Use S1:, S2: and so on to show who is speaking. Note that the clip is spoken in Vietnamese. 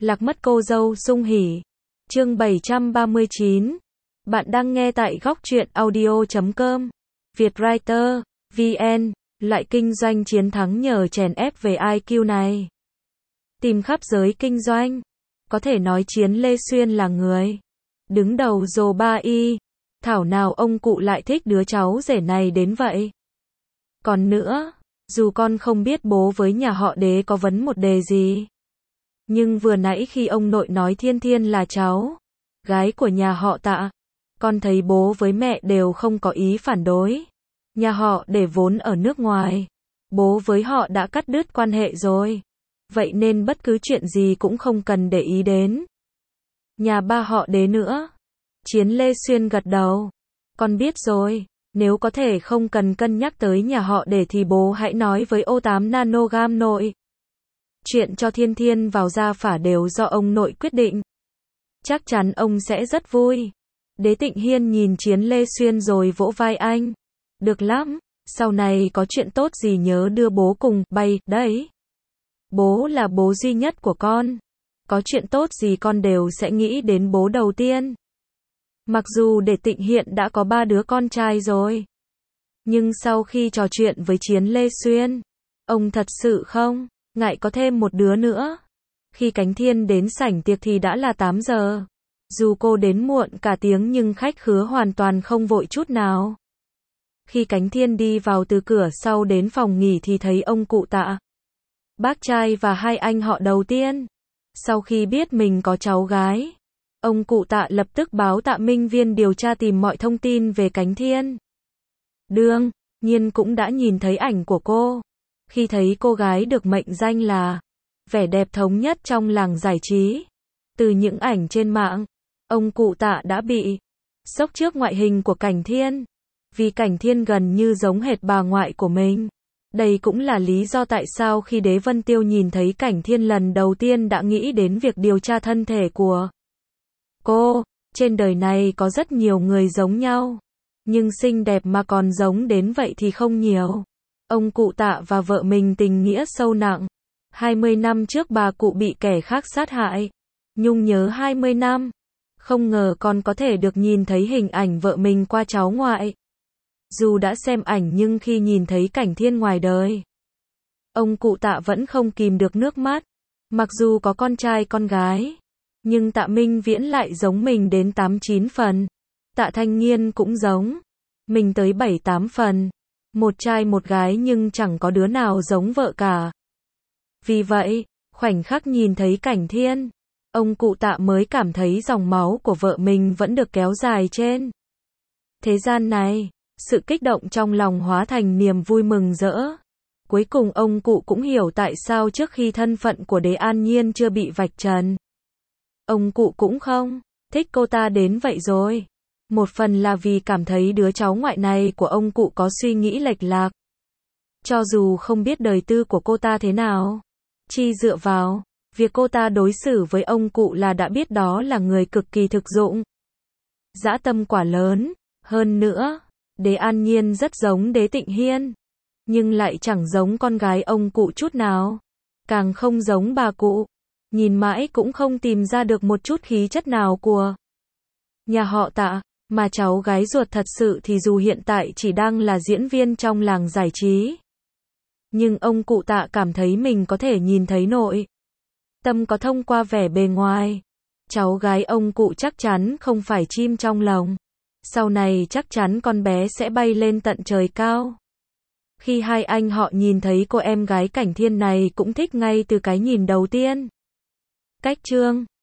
S1: Lạc mất cô dâu sung hỉ. Chương 739. Bạn đang nghe tại góc truyện audio.com. Vietwriter, VN, loại kinh doanh chiến thắng nhờ chèn ép về IQ này. Tìm khắp giới kinh doanh. Có thể nói Chiến Lê Xuyên là người đứng đầu rồ ba y. Thảo nào ông cụ lại thích đứa cháu rể này đến vậy. Còn nữa, dù con không biết bố với nhà họ Đế có vấn một đề gì. Nhưng vừa nãy khi ông nội nói Thiên Thiên là cháu gái của nhà họ Tạ, con thấy bố với mẹ đều không có ý phản đối. Nhà họ Đế vốn ở nước ngoài, bố với họ đã cắt đứt quan hệ rồi. Vậy nên bất cứ chuyện gì cũng không cần để ý đến nhà ba họ Đế nữa. Chiến Lê Xuyên gật đầu. Con biết rồi, nếu có thể không cần cân nhắc tới nhà họ Đế thì bố hãy nói với O8 nanogam nội. Chuyện cho Thiên Thiên vào gia phả đều do ông nội quyết định. Chắc chắn ông sẽ rất vui. Đế Tịnh Hiên nhìn Chiến Lê Xuyên rồi vỗ vai anh. Được lắm, sau này có chuyện tốt gì nhớ đưa bố cùng bay đấy. Bố là bố duy nhất của con. Có chuyện tốt gì con đều sẽ nghĩ đến bố đầu tiên. Mặc dù Đế Tịnh Hiên đã có 3 đứa con trai rồi. Nhưng sau khi trò chuyện với Chiến Lê Xuyên, ông thật sự không ngại có thêm một đứa nữa. Khi Cánh Thiên đến sảnh tiệc thì đã là 8 giờ. Dù cô đến muộn cả tiếng nhưng khách khứa hoàn toàn không vội chút nào. Khi Cánh Thiên đi vào từ cửa sau đến phòng nghỉ thì thấy ông cụ Tạ, bác trai và hai anh họ đầu tiên. Sau khi biết mình có cháu gái, ông cụ Tạ lập tức báo Tạ Minh Viên điều tra tìm mọi thông tin về Cánh Thiên. Đương nhiên cũng đã nhìn thấy ảnh của cô. Khi thấy cô gái được mệnh danh là vẻ đẹp thống nhất trong làng giải trí. Từ những ảnh trên mạng, ông cụ Tạ đã bị sốc trước ngoại hình của Cảnh Thiên. Vì Cảnh Thiên gần như giống hệt bà ngoại của mình. Đây cũng là lý do tại sao khi Đế Vân Tiêu nhìn thấy Cảnh Thiên lần đầu tiên đã nghĩ đến việc điều tra thân thể của cô. Trên đời này có rất nhiều người giống nhau, nhưng xinh đẹp mà còn giống đến vậy thì không nhiều. Ông cụ Tạ và vợ mình tình nghĩa sâu nặng. 20 năm trước bà cụ bị kẻ khác sát hại. Nhung nhớ 20 năm. Không ngờ con có thể được nhìn thấy hình ảnh vợ mình qua cháu ngoại. Dù đã xem ảnh nhưng khi nhìn thấy Cảnh Thiên ngoài đời, ông cụ Tạ vẫn không kìm được nước mắt. Mặc dù có con trai con gái, nhưng Tạ Minh Viễn lại giống mình đến 8-9 phần. Tạ Thanh Nghiên cũng giống mình tới 7-8 phần. Một trai một gái nhưng chẳng có đứa nào giống vợ cả. Vì vậy, khoảnh khắc nhìn thấy Cảnh Thiên, ông cụ Tạ mới cảm thấy dòng máu của vợ mình vẫn được kéo dài trên thế gian này. Sự kích động trong lòng hóa thành niềm vui mừng rỡ. Cuối cùng ông cụ cũng hiểu tại sao trước khi thân phận của Đế An Nhiên chưa bị vạch trần, ông cụ cũng không thích cô ta đến vậy rồi. Một phần là vì cảm thấy đứa cháu ngoại này của ông cụ có suy nghĩ lệch lạc. Cho dù không biết đời tư của cô ta thế nào, chỉ dựa vào việc cô ta đối xử với ông cụ là đã biết đó là người cực kỳ thực dụng, dã tâm quả lớn. Hơn nữa, Đế An Nhiên rất giống Đế Tịnh Hiên, nhưng lại chẳng giống con gái ông cụ chút nào, càng không giống bà cụ. Nhìn mãi cũng không tìm ra được một chút khí chất nào của nhà họ Tạ. Mà cháu gái ruột thật sự thì dù hiện tại chỉ đang là diễn viên trong làng giải trí, nhưng ông cụ Tạ cảm thấy mình có thể nhìn thấy nội tâm có thông qua vẻ bề ngoài. Cháu gái ông cụ chắc chắn không phải chim trong lồng. Sau này chắc chắn con bé sẽ bay lên tận trời cao. Khi hai anh họ nhìn thấy cô em gái Cảnh Thiên này cũng thích ngay từ cái nhìn đầu tiên. Cách chương